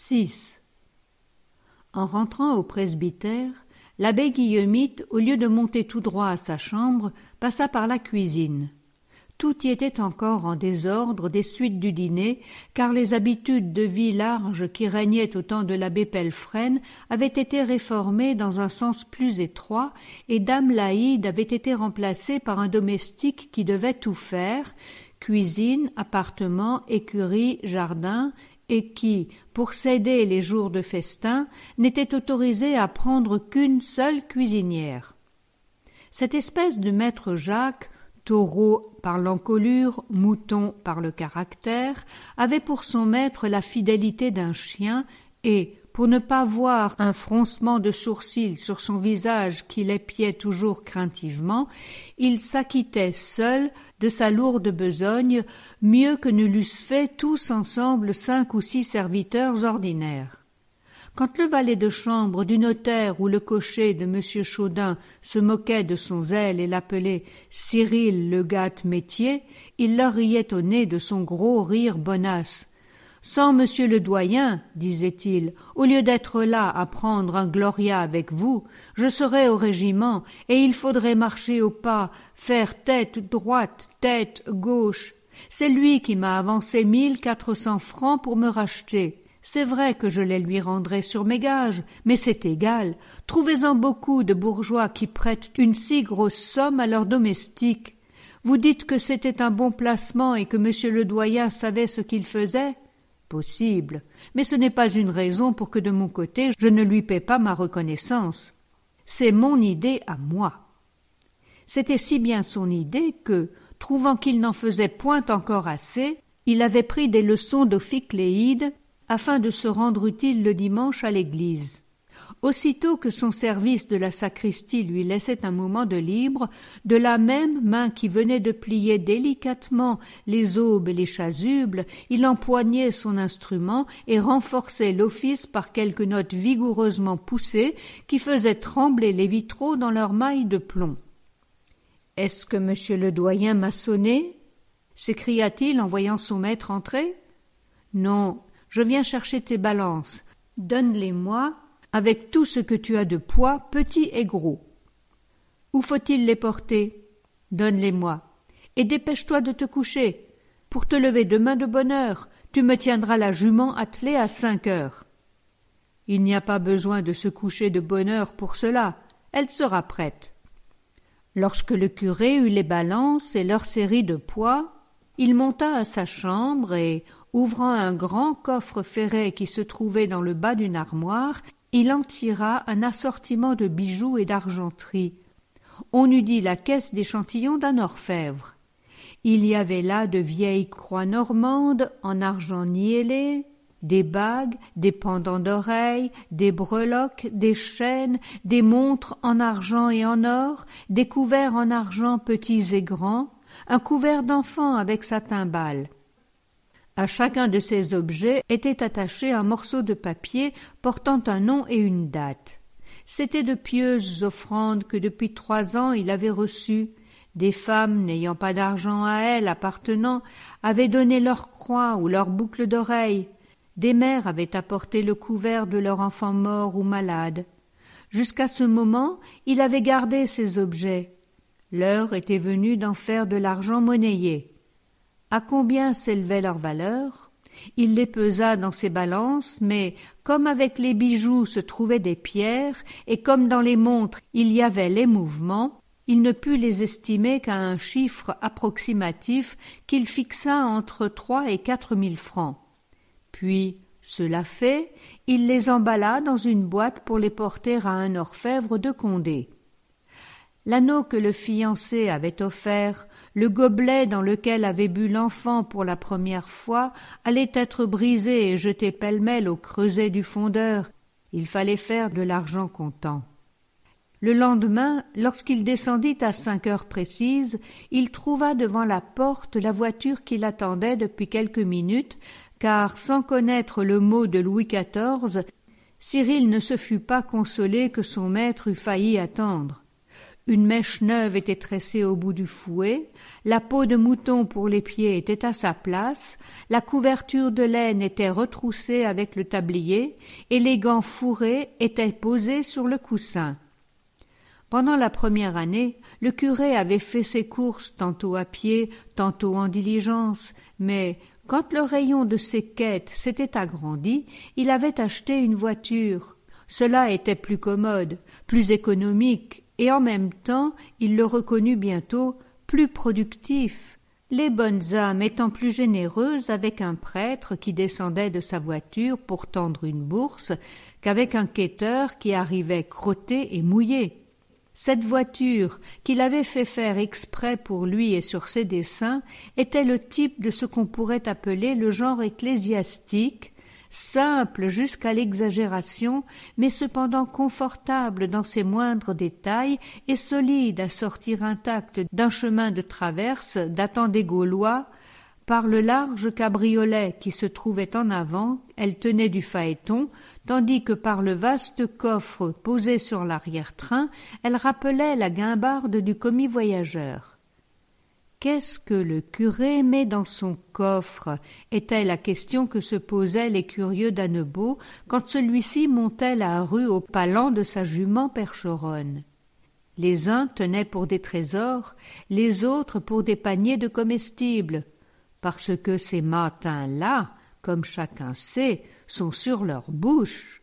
6. En rentrant au presbytère, l'abbé Guillemite, au lieu de monter tout droit à sa chambre, passa par la cuisine. Tout y était encore en désordre des suites du dîner, car les habitudes de vie large qui régnaient au temps de l'abbé Pelfrène avaient été réformées dans un sens plus étroit, et dame Laïde avait été remplacée par un domestique qui devait tout faire, cuisine, appartement, écurie, jardin, et qui, pour s'aider les jours de festin, n'était autorisé à prendre qu'une seule cuisinière. Cette espèce de maître Jacques, taureau par l'encolure, mouton par le caractère, avait pour son maître la fidélité d'un chien et, pour ne pas voir un froncement de sourcils sur son visage qui l'épiait toujours craintivement, il s'acquittait seul de sa lourde besogne, mieux que ne l'eussent fait tous ensemble 5 ou 6 serviteurs ordinaires. Quand le valet de chambre du notaire ou le cocher de M. Chaudin se moquait de son zèle et l'appelait « Cyril le gâte-métier », il leur riait au nez de son gros rire bonasse. « Sans monsieur le doyen, disait-il, au lieu d'être là à prendre un gloria avec vous, je serais au régiment, et il faudrait marcher au pas, faire tête droite, tête gauche. C'est lui qui m'a avancé 1400 francs pour me racheter. C'est vrai que je les lui rendrai sur mes gages, mais c'est égal. Trouvez-en beaucoup de bourgeois qui prêtent une si grosse somme à leurs domestiques. Vous dites que c'était un bon placement et que monsieur le doyen savait ce qu'il faisait ? Possible, mais ce n'est pas une raison pour que de mon côté je ne lui paie pas ma reconnaissance. C'est mon idée à moi. C'était si bien son idée que, trouvant qu'il n'en faisait point encore assez, il avait pris des leçons d'Ophicléide afin de se rendre utile le dimanche à l'église. Aussitôt que son service de la sacristie lui laissait un moment de libre, de la même main qui venait de plier délicatement les aubes et les chasubles, il empoignait son instrument et renforçait l'office par quelques notes vigoureusement poussées qui faisaient trembler les vitraux dans leurs mailles de plomb. « Est-ce que monsieur le doyen m'a sonné » s'écria-t-il en voyant son maître entrer. « Non, je viens chercher tes balances. Donne-les-moi, avec tout ce que tu as de poids, petit et gros. Où faut-il les porter? Donne-les-moi. Et dépêche-toi de te coucher. Pour te lever demain de bonne heure, tu me tiendras la jument attelée à 5 heures. Il n'y a pas besoin de se coucher de bonne heure pour cela. Elle sera prête. Lorsque le curé eut les balances et leur série de poids, il monta à sa chambre et, ouvrant un grand coffre ferré qui se trouvait dans le bas d'une armoire, il en tira un assortiment de bijoux et d'argenterie. On eût dit la caisse d'échantillons d'un orfèvre. Il y avait là de vieilles croix normandes en argent niellé, des bagues, des pendants d'oreilles, des breloques, des chaînes, des montres en argent et en or, des couverts en argent petits et grands, un couvert d'enfant avec sa timbale. À chacun de ces objets était attaché un morceau de papier portant un nom et une date. C'étaient de pieuses offrandes que depuis 3 ans il avait reçues. Des femmes n'ayant pas d'argent à elles appartenant avaient donné leur croix ou leur boucle d'oreille. Des mères avaient apporté le couvert de leur enfant mort ou malade. Jusqu'à ce moment, il avait gardé ces objets. L'heure était venue d'en faire de l'argent monnayé. À combien s'élevait leur valeur? Il les pesa dans ses balances, mais comme avec les bijoux se trouvaient des pierres, et comme dans les montres il y avait les mouvements, il ne put les estimer qu'à un chiffre approximatif qu'il fixa entre 3 et 4 000 francs. Puis, cela fait, il les emballa dans une boîte pour les porter à un orfèvre de Condé. L'anneau que le fiancé avait offert, le gobelet dans lequel avait bu l'enfant pour la première fois, allait être brisé et jeté pêle-mêle au creuset du fondeur. Il fallait faire de l'argent comptant. Le lendemain, lorsqu'il descendit à 5 heures précises, il trouva devant la porte la voiture qui l'attendait depuis quelques minutes, car, sans connaître le mot de Louis XIV, Cyril ne se fut pas consolé que son maître eût failli attendre. Une mèche neuve était tressée au bout du fouet, la peau de mouton pour les pieds était à sa place, la couverture de laine était retroussée avec le tablier, et les gants fourrés étaient posés sur le coussin. Pendant la première année, le curé avait fait ses courses tantôt à pied, tantôt en diligence, mais quand le rayon de ses quêtes s'était agrandi, il avait acheté une voiture. Cela était plus commode, plus économique, et en même temps, il le reconnut bientôt, plus productif, les bonnes âmes étant plus généreuses avec un prêtre qui descendait de sa voiture pour tendre une bourse qu'avec un quêteur qui arrivait crotté et mouillé. Cette voiture, qu'il avait fait faire exprès pour lui et sur ses desseins, était le type de ce qu'on pourrait appeler le genre ecclésiastique, simple jusqu'à l'exagération, mais cependant confortable dans ses moindres détails et solide à sortir intact d'un chemin de traverse datant des Gaulois. Par le large cabriolet qui se trouvait en avant, elle tenait du phaéton, tandis que par le vaste coffre posé sur l'arrière-train, elle rappelait la guimbarde du commis voyageur. Qu'est-ce que le curé met dans son coffre était la question que se posaient les curieux d'Annebault quand celui-ci montait la rue au palan de sa jument percheronne. Les uns tenaient pour des trésors, les autres pour des paniers de comestibles, parce que ces mâtins-là, comme chacun sait, sont sur leur bouche.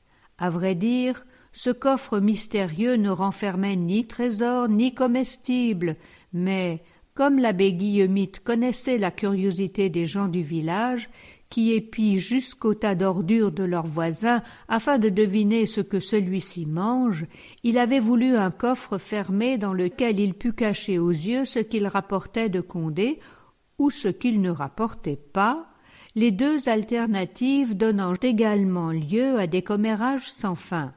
À vrai dire, ce coffre mystérieux ne renfermait ni trésors ni comestibles, mais comme l'abbé Guillemite connaissait la curiosité des gens du village, qui épient jusqu'au tas d'ordures de leurs voisins afin de deviner ce que celui-ci mange, il avait voulu un coffre fermé dans lequel il pût cacher aux yeux ce qu'il rapportait de Condé ou ce qu'il ne rapportait pas, les deux alternatives donnant également lieu à des commérages sans fin.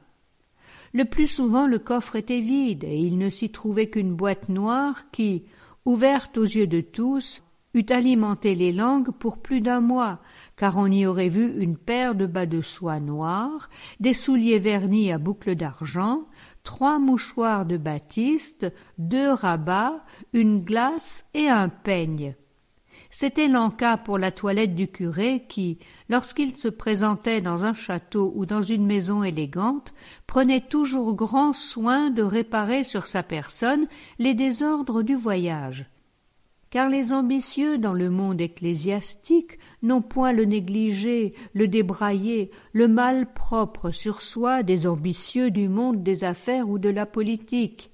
Le plus souvent le coffre était vide et il ne s'y trouvait qu'une boîte noire qui, ouverte aux yeux de tous, eût alimenté les langues pour plus d'un mois, car on y aurait vu une paire de bas de soie noirs, des souliers vernis à boucles d'argent, 3 mouchoirs de batiste, 2 rabats, une glace et un peigne. C'était l'en-cas pour la toilette du curé qui, lorsqu'il se présentait dans un château ou dans une maison élégante, prenait toujours grand soin de réparer sur sa personne les désordres du voyage. Car les ambitieux dans le monde ecclésiastique n'ont point le négligé, le débraillé, le malpropre sur soi des ambitieux du monde des affaires ou de la politique.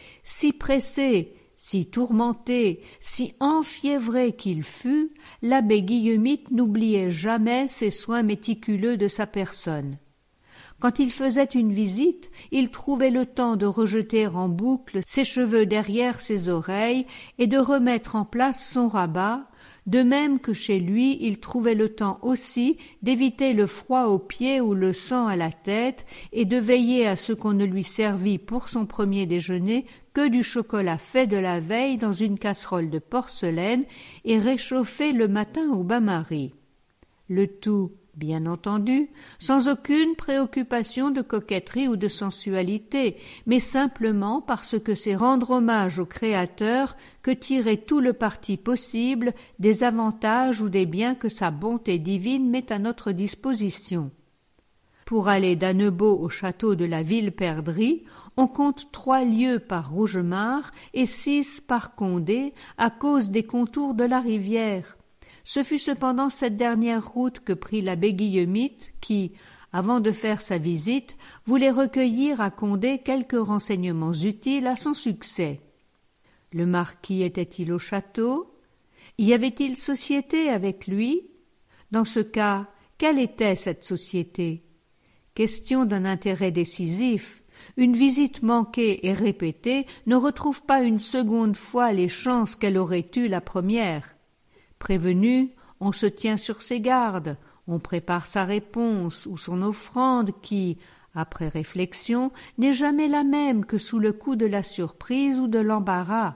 Si pressé, si tourmenté, si enfiévré qu'il fût, l'abbé Guillemite n'oubliait jamais ses soins méticuleux de sa personne. Quand il faisait une visite, il trouvait le temps de rejeter en boucle ses cheveux derrière ses oreilles et de remettre en place son rabat, de même que chez lui il trouvait le temps aussi d'éviter le froid aux pieds ou le sang à la tête et de veiller à ce qu'on ne lui servît pour son premier déjeuner que du chocolat fait de la veille dans une casserole de porcelaine et réchauffé le matin au bain-marie. Le tout, bien entendu, sans aucune préoccupation de coquetterie ou de sensualité, mais simplement parce que c'est rendre hommage au Créateur que tirer tout le parti possible des avantages ou des biens que sa bonté divine met à notre disposition. Pour aller d'Annebault au château de la Ville-Perdrix, on compte 3 lieues par Rougemar et 6 par Condé à cause des contours de la rivière. Ce fut cependant cette dernière route que prit l'abbé Guillemite qui, avant de faire sa visite, voulait recueillir à Condé quelques renseignements utiles à son succès. Le marquis était-il au château? Y avait-il société avec lui? Dans ce cas, quelle était cette société? Question d'un intérêt décisif. Une visite manquée et répétée ne retrouve pas une seconde fois les chances qu'elle aurait eues la première. Prévenu, on se tient sur ses gardes, on prépare sa réponse ou son offrande qui, après réflexion, n'est jamais la même que sous le coup de la surprise ou de l'embarras.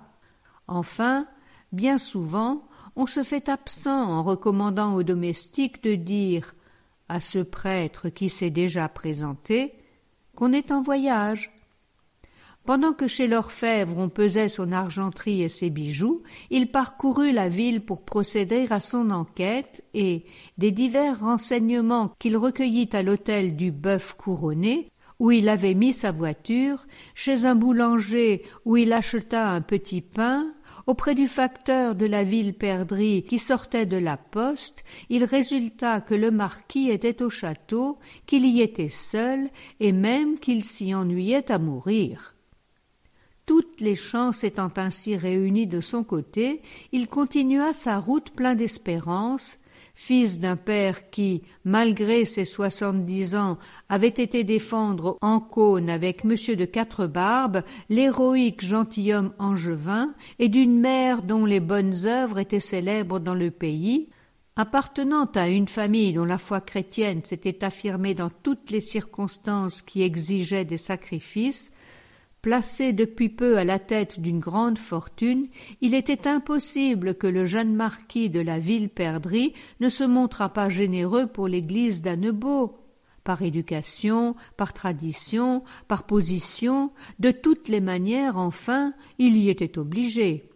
Enfin, bien souvent, on se fait absent en recommandant aux domestiques de dire à ce prêtre qui s'est déjà présenté qu'on est en voyage. Pendant que chez l'orfèvre on pesait son argenterie et ses bijoux, il parcourut la ville pour procéder à son enquête et, des divers renseignements qu'il recueillit à l'hôtel du Bœuf Couronné, où il avait mis sa voiture, chez un boulanger où il acheta un petit pain, auprès du facteur de la ville perdrix qui sortait de la poste, il résulta que le marquis était au château, qu'il y était seul, et même qu'il s'y ennuyait à mourir. Toutes les chances étant ainsi réunies de son côté, il continua sa route plein d'espérance. Fils d'un père qui, malgré ses 70 ans, avait été défendre en Cône avec monsieur de Quatre-Barbes, l'héroïque gentilhomme angevin, et d'une mère dont les bonnes œuvres étaient célèbres dans le pays, appartenant à une famille dont la foi chrétienne s'était affirmée dans toutes les circonstances qui exigeaient des sacrifices, placé depuis peu à la tête d'une grande fortune, il était impossible que le jeune marquis de la ville perdrix ne se montrât pas généreux pour l'église d'Annebault. Par éducation, par tradition, par position, de toutes les manières, enfin, il y était obligé.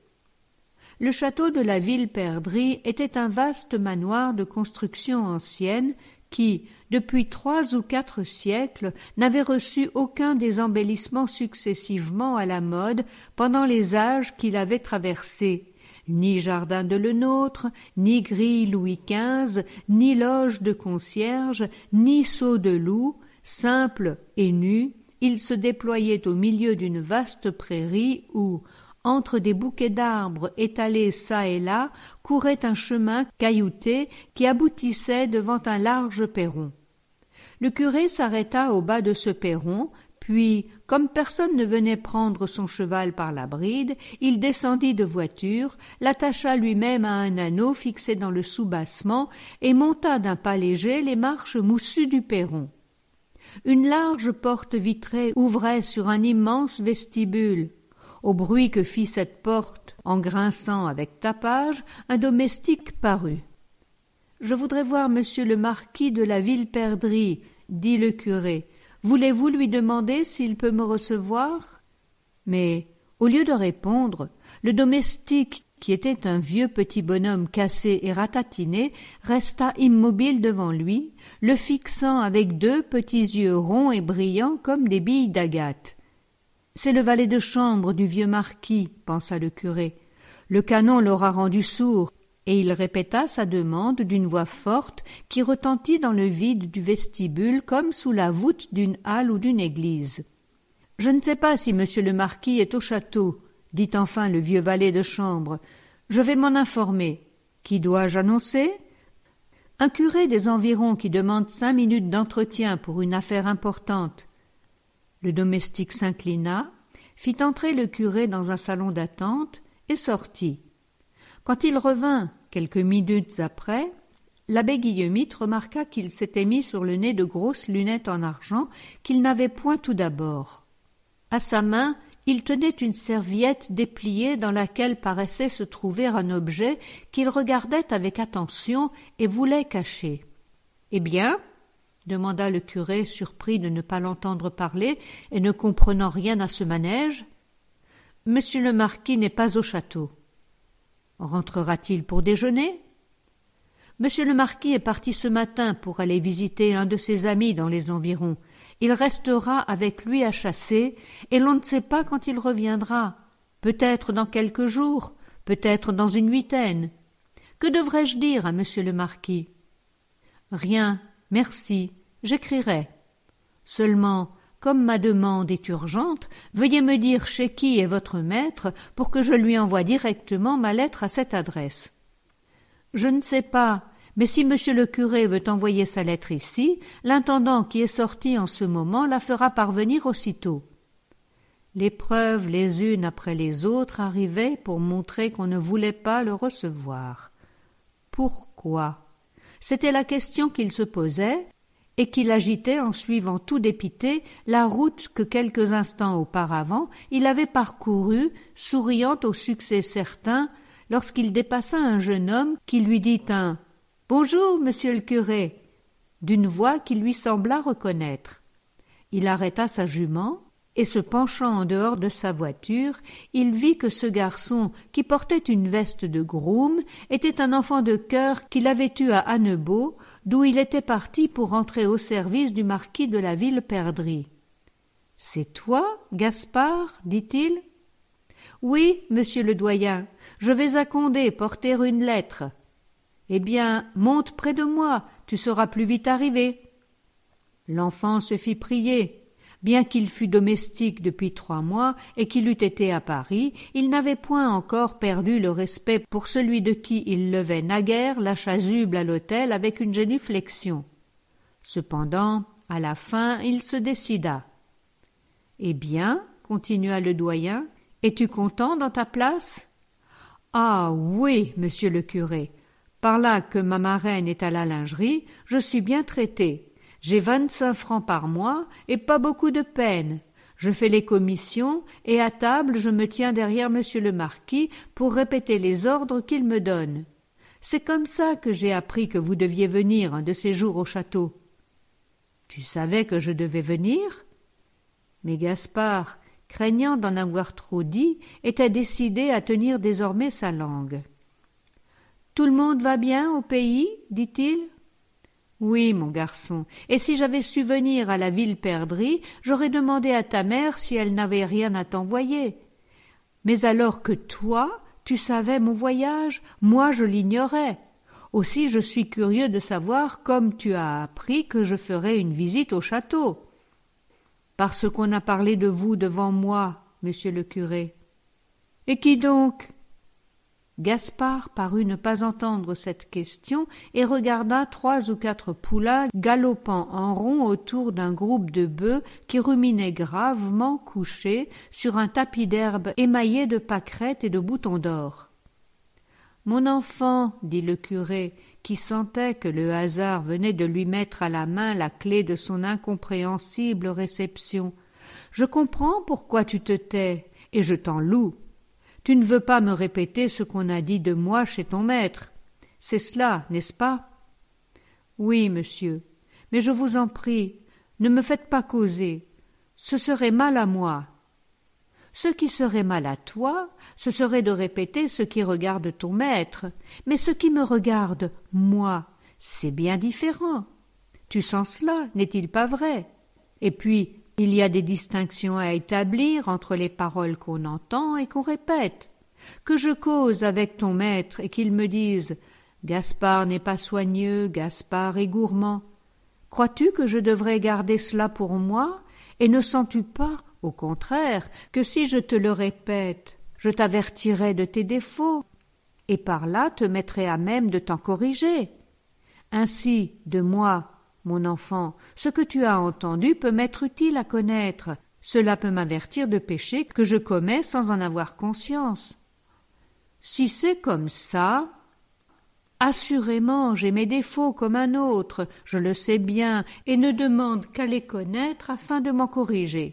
Le château de la ville perdrix était un vaste manoir de construction ancienne qui, depuis 3 ou 4 siècles, n'avait reçu aucun des embellissements successivement à la mode pendant les âges qu'il avait traversés. Ni jardin de Lenôtre, ni grille Louis XV, ni loge de concierge, ni seau de loup, simple et nu, il se déployait au milieu d'une vaste prairie où, entre des bouquets d'arbres étalés çà et là, courait un chemin caillouté qui aboutissait devant un large perron. Le curé s'arrêta au bas de ce perron, puis, comme personne ne venait prendre son cheval par la bride, il descendit de voiture, l'attacha lui-même à un anneau fixé dans le soubassement et monta d'un pas léger les marches moussues du perron. Une large porte vitrée ouvrait sur un immense vestibule. Au bruit que fit cette porte, en grinçant avec tapage, un domestique parut. « Je voudrais voir monsieur le marquis de la ville perdrix, dit le curé. Voulez-vous lui demander s'il peut me recevoir ?» Mais, au lieu de répondre, le domestique, qui était un vieux petit bonhomme cassé et ratatiné, resta immobile devant lui, le fixant avec 2 petits yeux ronds et brillants comme des billes d'agate. « C'est le valet de chambre du vieux marquis, pensa le curé. Le canon l'aura rendu sourd, et il répéta sa demande d'une voix forte qui retentit dans le vide du vestibule comme sous la voûte d'une halle ou d'une église. « Je ne sais pas si monsieur le marquis est au château, dit enfin le vieux valet de chambre. Je vais m'en informer. Qui dois-je annoncer ? Un curé des environs qui demande 5 minutes d'entretien pour une affaire importante. Le domestique s'inclina, fit entrer le curé dans un salon d'attente et sortit. Quand il revint, quelques minutes après, l'abbé Guillemite remarqua qu'il s'était mis sur le nez de grosses lunettes en argent qu'il n'avait point tout d'abord. À sa main, il tenait une serviette dépliée dans laquelle paraissait se trouver un objet qu'il regardait avec attention et voulait cacher. « Eh bien ?» demanda le curé, surpris de ne pas l'entendre parler et ne comprenant rien à ce manège. « Monsieur le marquis n'est pas au château. » « Rentrera-t-il pour déjeuner ?»« Monsieur le marquis est parti ce matin pour aller visiter un de ses amis dans les environs. Il restera avec lui à chasser, et l'on ne sait pas quand il reviendra. Peut-être dans quelques jours, peut-être dans une huitaine. Que devrais-je dire à monsieur le marquis ? » ?»« Rien, merci, j'écrirai. Seulement, comme ma demande est urgente, veuillez me dire chez qui est votre maître pour que je lui envoie directement ma lettre à cette adresse. »« Je ne sais pas, mais si monsieur le curé veut envoyer sa lettre ici, l'intendant qui est sorti en ce moment la fera parvenir aussitôt. » Les preuves, les unes après les autres, arrivaient pour montrer qu'on ne voulait pas le recevoir. Pourquoi ? C'était la question qu'il se posait et qu'il agitait en suivant tout dépité la route que quelques instants auparavant il avait parcourue, souriant au succès certain, lorsqu'il dépassa un jeune homme qui lui dit un « Bonjour, monsieur le curé » d'une voix qui lui sembla reconnaître. Il arrêta sa jument et se penchant en dehors de sa voiture, il vit que ce garçon, qui portait une veste de groom, était un enfant de chœur qu'il avait eu à Annebault, d'où il était parti pour entrer au service du marquis de la Villeperdrix. « C'est toi, Gaspard ?» dit-il. « Oui, monsieur le doyen, je vais à Condé porter une lettre. »« Eh bien, monte près de moi, tu seras plus vite arrivé. » L'enfant se fit prier. Bien qu'il fût domestique depuis 3 mois et qu'il eût été à Paris, il n'avait point encore perdu le respect pour celui de qui il levait naguère la chasuble à l'autel avec une génuflexion. Cependant, à la fin, il se décida. « Eh bien, continua le doyen, es-tu content dans ta place ? » « Ah oui, monsieur le curé, par là que ma marraine est à la lingerie, je suis bien traité. J'ai 25 francs par mois et pas beaucoup de peine. Je fais les commissions et à table je me tiens derrière monsieur le marquis pour répéter les ordres qu'il me donne. C'est comme ça que j'ai appris que vous deviez venir un de ces jours au château. »« Tu savais que je devais venir ?» Mais Gaspard, craignant d'en avoir trop dit, était décidé à tenir désormais sa langue. « Tout le monde va bien au pays ?» dit-il. « Oui, mon garçon, et si j'avais su venir à la Villeperdrix, j'aurais demandé à ta mère si elle n'avait rien à t'envoyer. Mais alors que toi, tu savais mon voyage, moi je l'ignorais. Aussi je suis curieux de savoir comme tu as appris que je ferais une visite au château. » « Parce qu'on a parlé de vous devant moi, monsieur le curé. »« Et qui donc ?» Gaspard parut ne pas entendre cette question et regarda 3 ou 4 poulains galopant en rond autour d'un groupe de bœufs qui ruminaient gravement couchés sur un tapis d'herbe émaillé de pâquerettes et de boutons d'or. « Mon enfant, dit le curé, qui sentait que le hasard venait de lui mettre à la main la clé de son incompréhensible réception, je comprends pourquoi tu te tais, et je t'en loue. Tu ne veux pas me répéter ce qu'on a dit de moi chez ton maître. C'est cela, n'est-ce pas ? » ?»« Oui, monsieur, mais je vous en prie, ne me faites pas causer. Ce serait mal à moi. » »« Ce qui serait mal à toi, ce serait de répéter ce qui regarde ton maître. Mais ce qui me regarde, moi, c'est bien différent. Tu sens cela, n'est-il pas vrai ? Et puis, il y a des distinctions à établir entre les paroles qu'on entend et qu'on répète. Que je cause avec ton maître et qu'il me dise « Gaspard n'est pas soigneux, Gaspard est gourmand ». Crois-tu que je devrais garder cela pour moi ? Et ne sens-tu pas, au contraire, que si je te le répète, je t'avertirai de tes défauts, et par là te mettrai à même de t'en corriger. Ainsi, de moi, mon enfant, ce que tu as entendu peut m'être utile à connaître. Cela peut m'avertir de péchés que je commets sans en avoir conscience. Si c'est comme ça, assurément j'ai mes défauts comme un autre, je le sais bien, et ne demande qu'à les connaître afin de m'en corriger.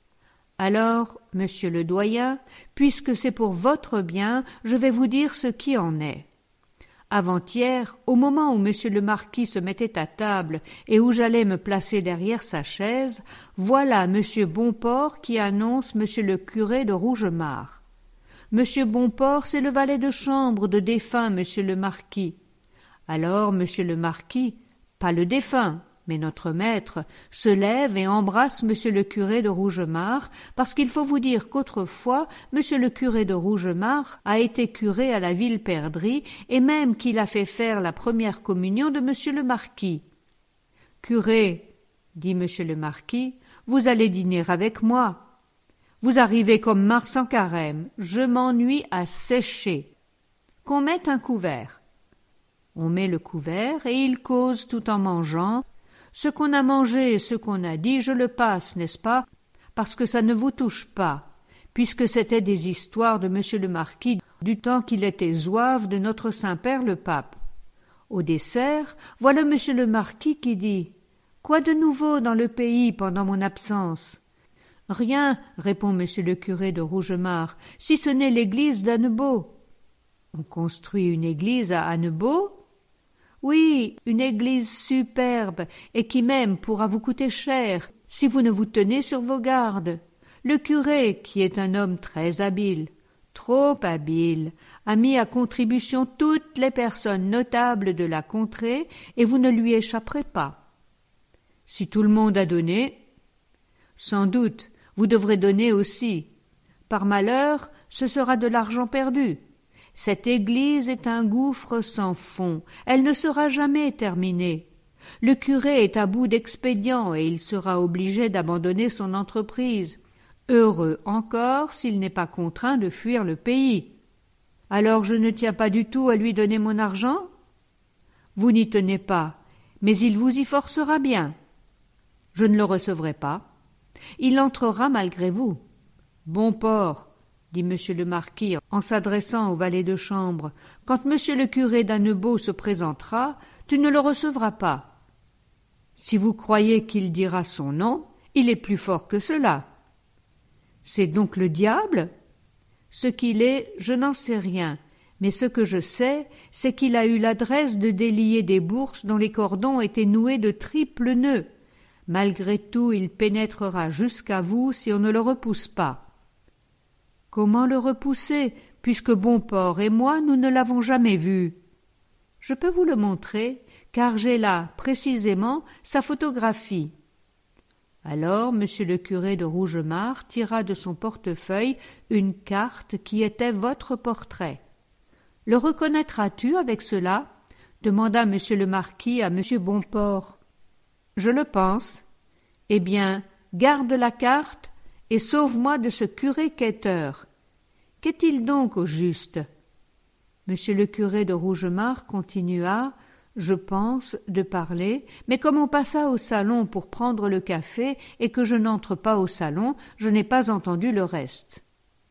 Alors, monsieur le doyen, puisque c'est pour votre bien, je vais vous dire ce qui en est. Avant-hier, au moment où monsieur le marquis se mettait à table et où j'allais me placer derrière sa chaise, voilà monsieur Bonport qui annonce monsieur le curé de Rougemare. Monsieur Bonport, c'est le valet de chambre de défunt monsieur le marquis. Alors monsieur le marquis, pas le défunt, mais notre maître, se lève et embrasse monsieur le curé de Rougemare, parce qu'il faut vous dire qu'autrefois, monsieur le curé de Rougemare a été curé à la Villeperdrix, et même qu'il a fait faire la première communion de monsieur le marquis. « Curé, dit monsieur le marquis, vous allez dîner avec moi. Vous arrivez comme Mars en carême, je m'ennuie à sécher. Qu'on mette un couvert. » On met le couvert, et ils causent tout en mangeant. Ce qu'on a mangé et ce qu'on a dit, je le passe, n'est-ce pas, parce que ça ne vous touche pas, puisque c'étaient des histoires de monsieur le marquis du temps qu'il était zouave de notre Saint-Père le pape. Au dessert, voilà monsieur le marquis qui dit « Quoi de nouveau dans le pays pendant mon absence ?» « Rien, répond monsieur le curé de Rougemare, si ce n'est l'église d'Annebault. »« On construit une église à Annebault ?»« Oui, une église superbe, et qui même pourra vous coûter cher, si vous ne vous tenez sur vos gardes. Le curé, qui est un homme très habile, trop habile, a mis à contribution toutes les personnes notables de la contrée, et vous ne lui échapperez pas. Si tout le monde a donné, sans doute, vous devrez donner aussi. Par malheur, ce sera de l'argent perdu. Cette église est un gouffre sans fond, elle ne sera jamais terminée. Le curé est à bout d'expédients et il sera obligé d'abandonner son entreprise. Heureux encore s'il n'est pas contraint de fuir le pays. Alors je ne tiens pas du tout à lui donner mon argent? Vous n'y tenez pas, mais il vous y forcera bien. Je ne le recevrai pas. Il entrera malgré vous. Bon port, dit M. le marquis en s'adressant au valet de chambre, quand M. le curé d'Annebault se présentera, tu ne le recevras pas. Si vous croyez qu'il dira son nom, il est plus fort que cela. C'est donc le diable? Ce qu'il est, je n'en sais rien, mais ce que je sais, c'est qu'il a eu l'adresse de délier des bourses dont les cordons étaient noués de triples nœuds. Malgré tout, il pénétrera jusqu'à vous si on ne le repousse pas. Comment le repousser, puisque Bonport et moi, nous ne l'avons jamais vu? Je peux vous le montrer, car j'ai là, précisément, sa photographie. Alors M. le curé de Rougemar tira de son portefeuille une carte qui était votre portrait. « Le reconnaîtras-tu avec cela ?» demanda M. le marquis à M. Bonport. « Je le pense. Eh bien, garde la carte et sauve-moi de ce curé quêteur. Qu'est-il donc au juste ?» M. le curé de Rougemar continua, je pense, de parler, mais comme on passa au salon pour prendre le café et que je n'entre pas au salon, je n'ai pas entendu le reste.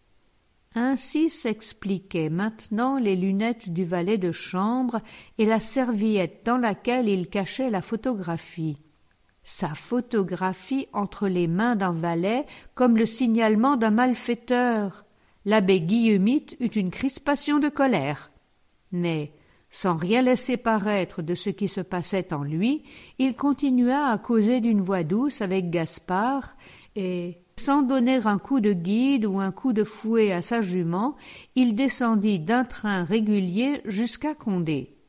Ainsi s'expliquaient maintenant les lunettes du valet de chambre et la serviette dans laquelle il cachait la photographie. Sa photographie entre les mains d'un valet comme le signalement d'un malfaiteur. L'abbé Guillemite eut une crispation de colère. Mais, sans rien laisser paraître de ce qui se passait en lui, il continua à causer d'une voix douce avec Gaspard, et, sans donner un coup de guide ou un coup de fouet à sa jument, il descendit d'un train régulier jusqu'à Condé.